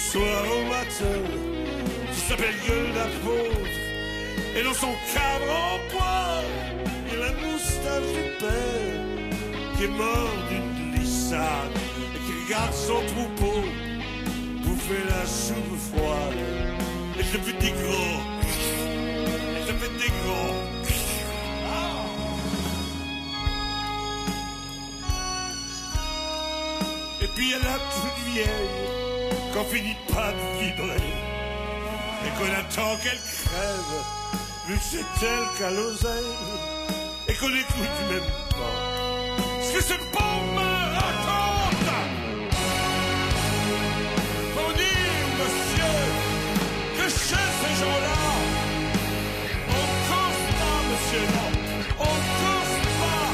soir au matin, qui s'appelle Gueule d'apôtre, et dans son cadre en bois, il a la moustache du père, qui est mort d'une glissade, et qui regarde son troupeau bouffer la soupe froide, et se fait des gros, et se fait des gros. Et puis elle a toute vieille, qu'on finit pas de vibrer, et qu'on attend qu'elle crève, vu que c'est elle qu'a l'oseille, et qu'on n'écoute même pas ce que ce pauvre me raconte. Faut dire, monsieur, que chez ces gens-là, on cause pas, monsieur, non, on cause pas.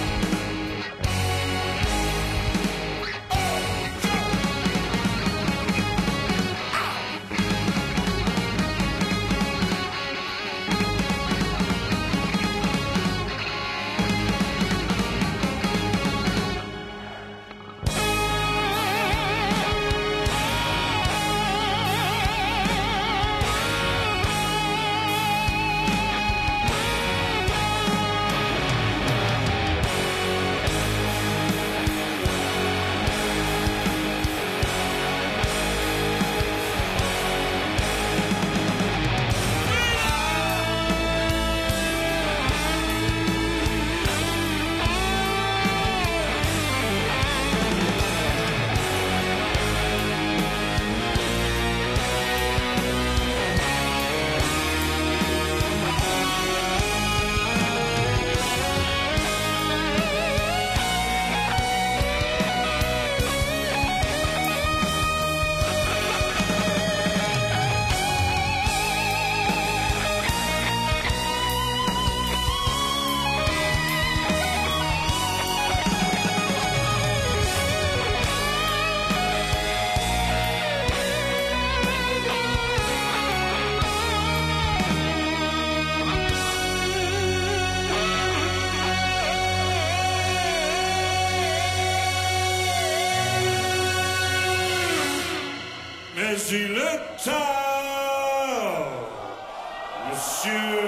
Mais il est tard, monsieur.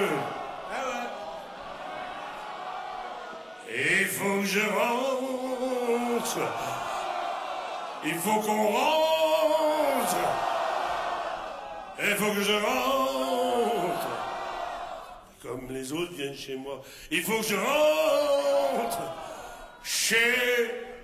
Il faut que je rentre. Il faut qu'on rentre. Il faut que je rentre. Comme les autres viennent chez moi. Il faut que je rentre chez